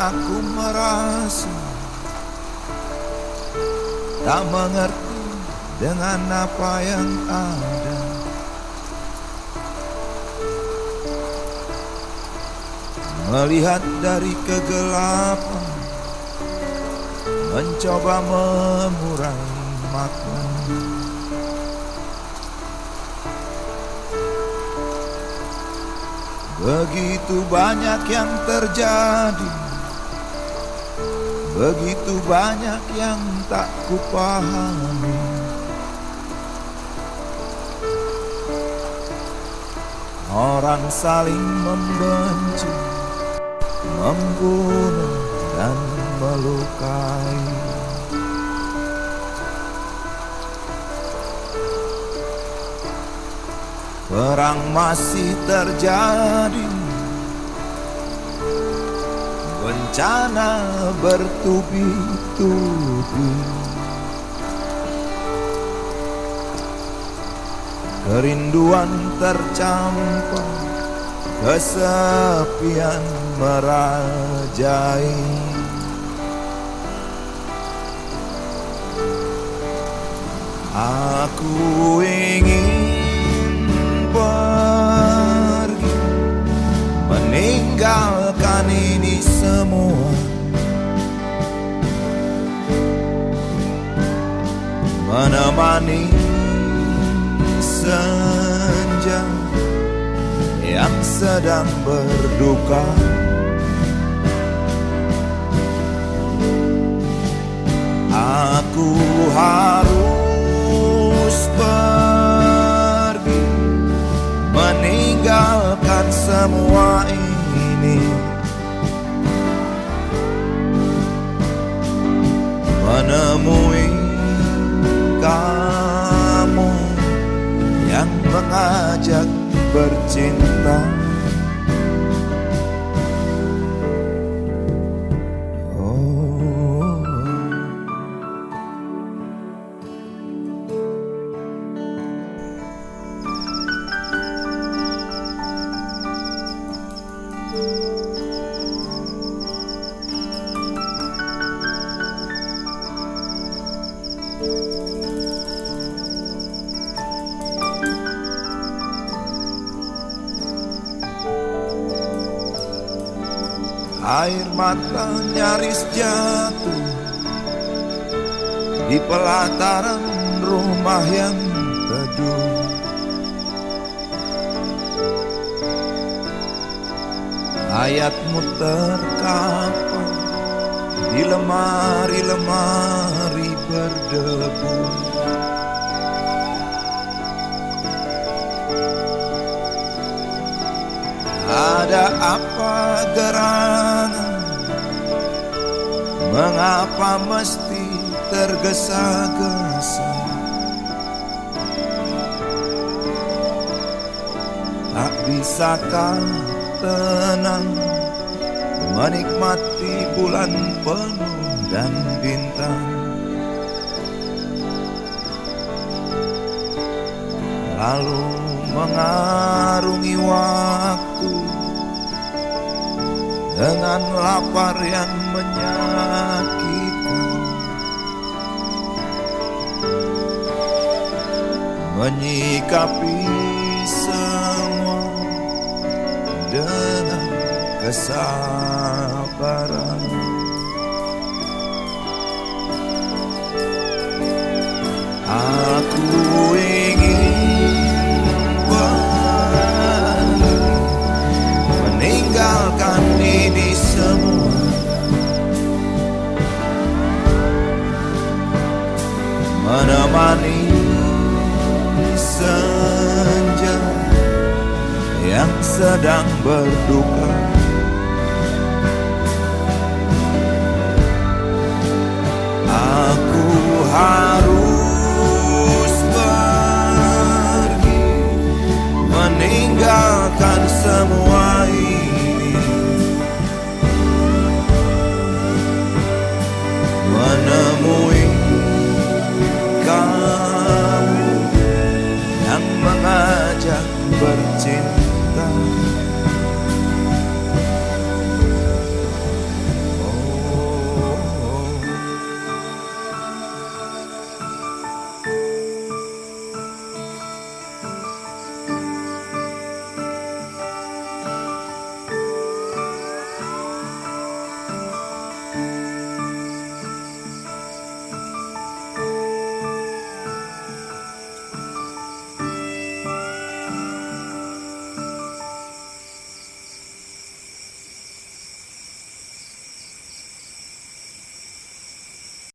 aku merasa tak mengerti dengan apa yang ada. Melihat dari kegelapan, mencoba mengurai makna. Begitu banyak yang terjadi, begitu banyak yang tak kupahami. Orang saling membenci, membunuh dan melukai. Perang masih terjadi, bencana bertubi-tubi. Kerinduan tercampur, kesepian merajai. Aku ingin pergi, meninggalkan ini semua, menemani senja yang sedang berduka. Aku harus pergi, meninggalkan semua ini, menemui kamu yang mengajak bercinta. Air mata nyaris jatuh di pelataran rumah yang teduh. Ayatmu terkapar di lemari-lemari berdebu. Ada apa gerangan? Mengapa mesti tergesa-gesa? Tak bisakah tenang menikmati bulan penuh dan bintang? Lalu mengarungi waktu dengan lapar yang menyakitkan, menyikapi semua dengan kesabaran. Aku ingin pergi, meninggalkan ini semua, menemani senja yang sedang berduka. Aku harus pergi, meninggalkan semua ini,